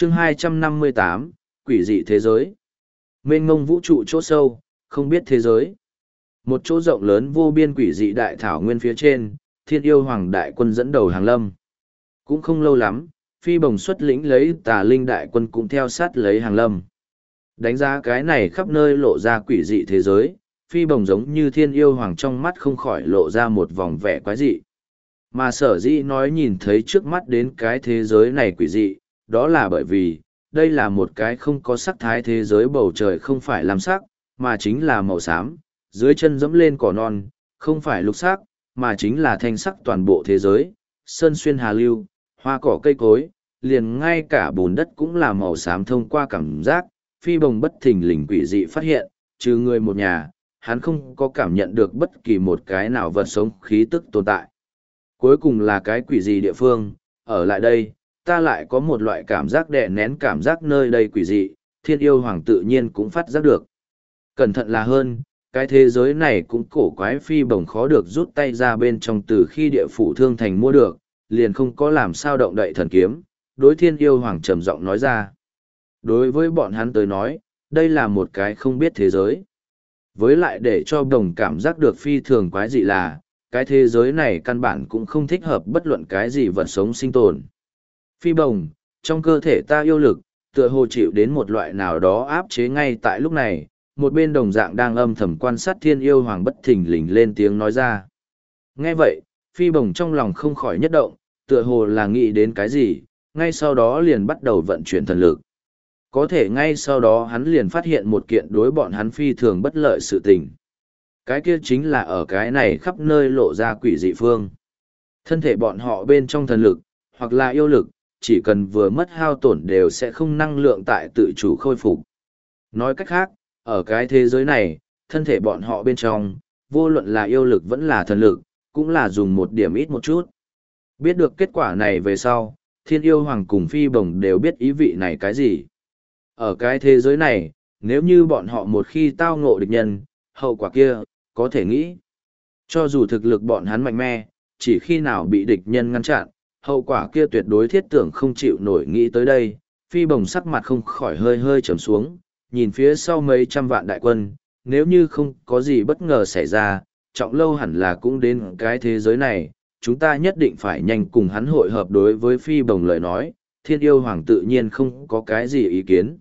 Chương 258, Quỷ dị thế giới. Mênh mông vũ trụ chỗ sâu, không biết thế giới. Một chỗ rộng lớn vô biên quỷ dị đại thảo nguyên phía trên, Thiên Yêu Hoàng đại quân dẫn đầu hàng lâm. Cũng không lâu lắm, Phi Bồng xuất lĩnh lấy Tà Linh đại quân cũng theo sát lấy hàng lâm. Đánh giá cái này khắp nơi lộ ra quỷ dị thế giới, Phi Bồng giống như Thiên Yêu Hoàng trong mắt không khỏi lộ ra một vòng vẻ quái dị. Mà sở dĩ nói nhìn thấy trước mắt đến cái thế giới này quỷ dị, đó là bởi vì, đây là một cái không có sắc thái thế giới, bầu trời không phải lam sắc, mà chính là màu xám, dưới chân dẫm lên cỏ non, không phải lục sắc, mà chính là thanh sắc toàn bộ thế giới, sơn xuyên hà lưu, hoa cỏ cây cối, liền ngay cả bùn đất cũng là màu xám. Thông qua cảm giác, Phi Bồng bất thình lình quỷ dị phát hiện, trừ người một nhà, hắn không có cảm nhận được bất kỳ một cái nào vật sống khí tức tồn tại. Cuối cùng là cái quỷ gì địa phương, ở lại đây, ta lại có một loại cảm giác đè nén, cảm giác nơi đây quỷ dị, Thiên Yêu Hoàng tự nhiên cũng phát giác được. Cẩn thận là hơn, cái thế giới này cũng cổ quái. Phi Bồng khó được rút tay ra bên trong, từ khi địa phủ Thương Thành mua được, liền không có làm sao động đậy thần kiếm, đối Thiên Yêu Hoàng trầm giọng nói ra. Đối với bọn hắn tới nói, đây là một cái không biết thế giới. Với lại để cho Đồng cảm giác được phi thường quái dị là, cái thế giới này căn bản cũng không thích hợp bất luận cái gì vật sống sinh tồn. Phi Bồng, trong cơ thể ta yêu lực, tựa hồ chịu đến một loại nào đó áp chế. Ngay tại lúc này, một bên đồng dạng đang âm thầm quan sát Thiên Yêu Hoàng bất thình lình lên tiếng nói ra. Nghe vậy, Phi Bồng trong lòng không khỏi nhất động, tựa hồ là nghĩ đến cái gì, ngay sau đó liền bắt đầu vận chuyển thần lực. Có thể ngay sau đó hắn liền phát hiện một kiện đối bọn hắn phi thường bất lợi sự tình. Cái kia chính là ở cái này khắp nơi lộ ra quỷ dị phương. Thân thể bọn họ bên trong thần lực, hoặc là yêu lực, chỉ cần vừa mất hao tổn đều sẽ không năng lượng tại tự chủ khôi phục. Nói cách khác, ở cái thế giới này, thân thể bọn họ bên trong, vô luận là yêu lực vẫn là thần lực, cũng là dùng một điểm ít một chút. Biết được kết quả này về sau, Thiên Yêu Hoàng cùng Phi Bồng đều biết ý vị này cái gì. Ở cái thế giới này, nếu như bọn họ một khi tao ngộ địch nhân, hậu quả kia, có thể nghĩ. Cho dù thực lực bọn hắn mạnh mẽ, chỉ khi nào bị địch nhân ngăn chặn, hậu quả kia tuyệt đối thiết tưởng không chịu nổi. Nghĩ tới đây, Phi Bồng sắc mặt không khỏi hơi hơi trầm xuống, nhìn phía sau mấy trăm vạn đại quân, nếu như không có gì bất ngờ xảy ra, Trọng Lâu hẳn là cũng đến cái thế giới này, chúng ta nhất định phải nhanh cùng hắn hội hợp. Đối với Phi Bồng lời nói, Thiên Yêu Hoàng tự nhiên không có cái gì ý kiến.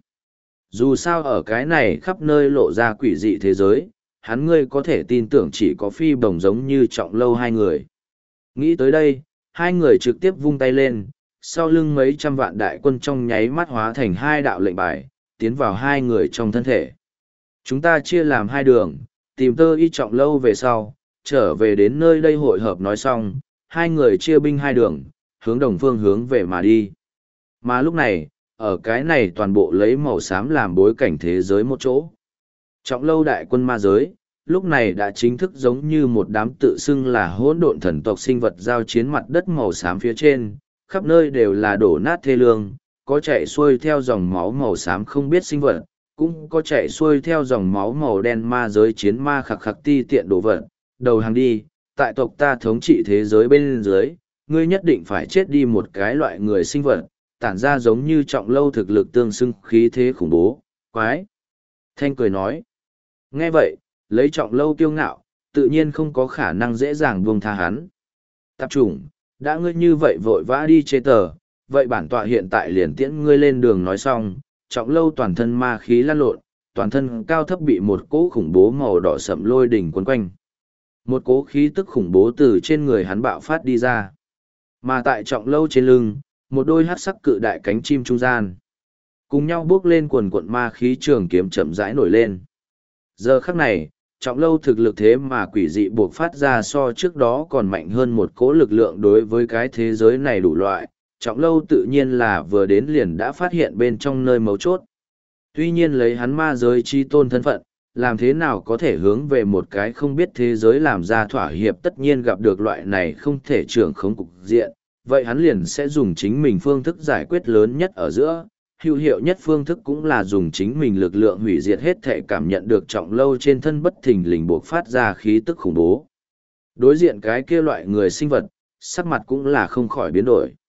Dù sao ở cái này khắp nơi lộ ra quỷ dị thế giới, hắn ngươi có thể tin tưởng chỉ có Phi Bồng giống như Trọng Lâu hai người. Nghĩ tới đây, hai người trực tiếp vung tay lên, sau lưng mấy trăm vạn đại quân trong nháy mắt hóa thành hai đạo lệnh bài, tiến vào hai người trong thân thể. Chúng ta chia làm hai đường, tìm Tơ Y Trọng Lâu về sau, trở về đến nơi đây hội hợp. Nói xong, hai người chia binh hai đường, hướng đồng phương hướng về mà đi. Mà lúc này, ở cái này toàn bộ lấy màu xám làm bối cảnh thế giới một chỗ. Trọng Lâu đại quân ma giới, lúc này đã chính thức giống như một đám tự xưng là hỗn độn thần tộc sinh vật giao chiến mặt đất màu xám phía trên, khắp nơi đều là đổ nát thê lương, có chạy xuôi theo dòng máu màu xám không biết sinh vật, cũng có chạy xuôi theo dòng máu màu đen ma giới chiến ma khặc khặc ti tiện đồ vật. Đầu hàng đi, tại tộc ta thống trị thế giới bên dưới, ngươi nhất định phải chết đi một cái loại người sinh vật, tản ra giống như Trọng Lâu thực lực tương xưng khí thế khủng bố, quái. Thanh cười nói. Nghe vậy, lấy Trọng Lâu kiêu ngạo, tự nhiên không có khả năng dễ dàng buông tha hắn. Tạp chủng, đã ngươi như vậy vội vã đi chê tờ, vậy bản tọa hiện tại liền tiễn ngươi lên đường. Nói xong, Trọng Lâu toàn thân ma khí lan lộn, toàn thân cao thấp bị một cỗ khủng bố màu đỏ sậm lôi đỉnh quấn quanh. Một cỗ khí tức khủng bố từ trên người hắn bạo phát đi ra. Mà tại Trọng Lâu trên lưng, một đôi hắc sắc cự đại cánh chim trung gian, cùng nhau bước lên quần quận ma khí trường kiếm chậm rãi nổi lên. Giờ khắc này, Trọng Lâu thực lực thế mà quỷ dị buộc phát ra so trước đó còn mạnh hơn một cỗ lực lượng. Đối với cái thế giới này đủ loại, Trọng Lâu tự nhiên là vừa đến liền đã phát hiện bên trong nơi mấu chốt. Tuy nhiên lấy hắn ma giới chi tôn thân phận, làm thế nào có thể hướng về một cái không biết thế giới làm ra thỏa hiệp. Tất nhiên gặp được loại này không thể trưởng khống cục diện, vậy hắn liền sẽ dùng chính mình phương thức giải quyết lớn nhất ở giữa. Hữu hiệu nhất phương thức cũng là dùng chính mình lực lượng hủy diệt hết thể. Cảm nhận được Trọng Lâu trên thân bất thình lình buộc phát ra khí tức khủng bố, đối diện cái kia loại người sinh vật, sắc mặt cũng là không khỏi biến đổi.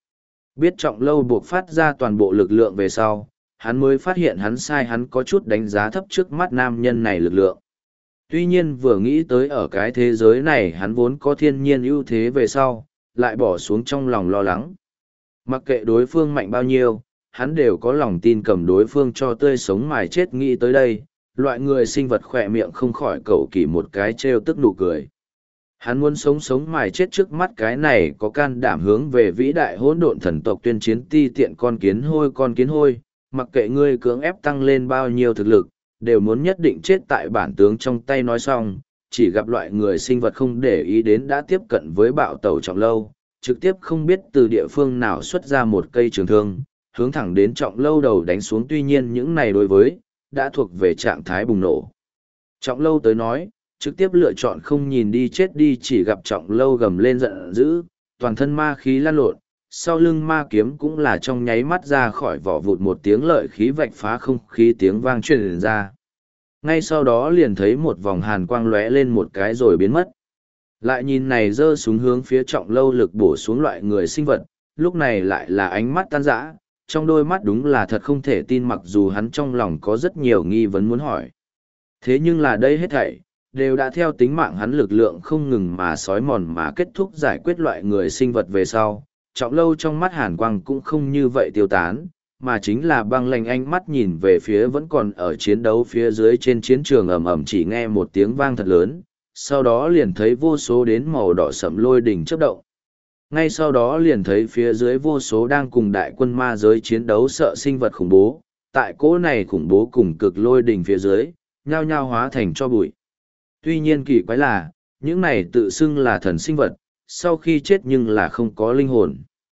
Biết Trọng Lâu buộc phát ra toàn bộ lực lượng về sau, hắn mới phát hiện hắn sai, hắn có chút đánh giá thấp trước mắt nam nhân này lực lượng. Tuy nhiên vừa nghĩ tới ở cái thế giới này hắn vốn có thiên nhiên ưu thế về sau, lại bỏ xuống trong lòng lo lắng. Mặc kệ đối phương mạnh bao nhiêu, hắn đều có lòng tin cầm đối phương cho tươi sống mài chết. Nghĩ tới đây, loại người sinh vật khỏe miệng không khỏi cẩu kỷ một cái trêu tức nụ cười. Hắn muốn sống sống mài chết trước mắt cái này có can đảm hướng về vĩ đại hỗn độn thần tộc tuyên chiến ti tiện con kiến hôi, mặc kệ ngươi cưỡng ép tăng lên bao nhiêu thực lực, đều muốn nhất định chết tại bản tướng trong tay. Nói xong, chỉ gặp loại người sinh vật không để ý đến đã tiếp cận với bạo tẩu Trọng Lâu, trực tiếp không biết từ địa phương nào xuất ra một cây trường thương, hướng thẳng đến Trọng Lâu đầu đánh xuống. Tuy nhiên những này đối với, đã thuộc về trạng thái bùng nổ. Trọng Lâu tới nói, trực tiếp lựa chọn không nhìn đi chết đi, chỉ gặp Trọng Lâu gầm lên giận dữ, toàn thân ma khí lan lộn, sau lưng ma kiếm cũng là trong nháy mắt ra khỏi vỏ, vụt một tiếng lợi khí vạch phá không khí tiếng vang truyền ra. Ngay sau đó liền thấy một vòng hàn quang lóe lên một cái rồi biến mất. Lại nhìn này giơ súng hướng phía Trọng Lâu lực bổ xuống loại người sinh vật, lúc này lại là ánh mắt tan rã, trong đôi mắt đúng là thật không thể tin, mặc dù hắn trong lòng có rất nhiều nghi vấn muốn hỏi. Thế nhưng là đây hết thảy đều đã theo tính mạng hắn lực lượng không ngừng mà xói mòn mà kết thúc. Giải quyết loại người sinh vật về sau, Trọng Lâu trong mắt hàn quang cũng không như vậy tiêu tán, mà chính là băng lạnh ánh mắt nhìn về phía vẫn còn ở chiến đấu phía dưới trên chiến trường. Ầm ầm, chỉ nghe một tiếng vang thật lớn, sau đó liền thấy vô số đến màu đỏ sẫm lôi đỉnh chớp động. Ngay sau đó liền thấy phía dưới vô số đang cùng đại quân ma giới chiến đấu sợ sinh vật khủng bố, tại cỗ này khủng bố cùng cực lôi đỉnh phía dưới, nhao nhao hóa thành cho bụi. Tuy nhiên kỳ quái là, những này tự xưng là thần sinh vật, sau khi chết nhưng là không có linh hồn.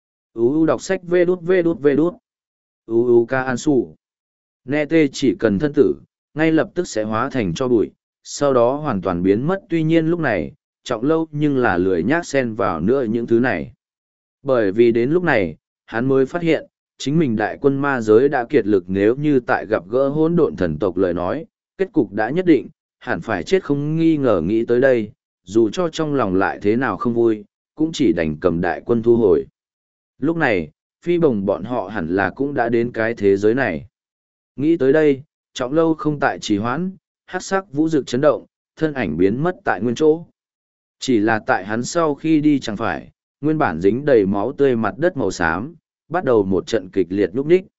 Đọc sách vê đút. Ca An Su. Nghe tê chỉ cần thân tử, ngay lập tức sẽ hóa thành cho bụi, sau đó hoàn toàn biến mất. Tuy nhiên lúc này, Trọng Lâu nhưng là lười nhác xen vào nữa những thứ này. Bởi vì đến lúc này, hắn mới phát hiện, chính mình đại quân ma giới đã kiệt lực, nếu như tại gặp gỡ hỗn độn thần tộc lời nói, kết cục đã nhất định, hẳn phải chết không nghi ngờ. Nghĩ tới đây, dù cho trong lòng lại thế nào không vui, cũng chỉ đành cầm đại quân thu hồi. Lúc này, Phi Bồng bọn họ hẳn là cũng đã đến cái thế giới này. Nghĩ tới đây, Trọng Lâu không tại trì hoãn, hắc sắc vũ rực chấn động, thân ảnh biến mất tại nguyên chỗ. Chỉ là tại hắn sau khi đi chẳng phải, nguyên bản dính đầy máu tươi mặt đất màu xám, bắt đầu một trận kịch liệt lúc ních.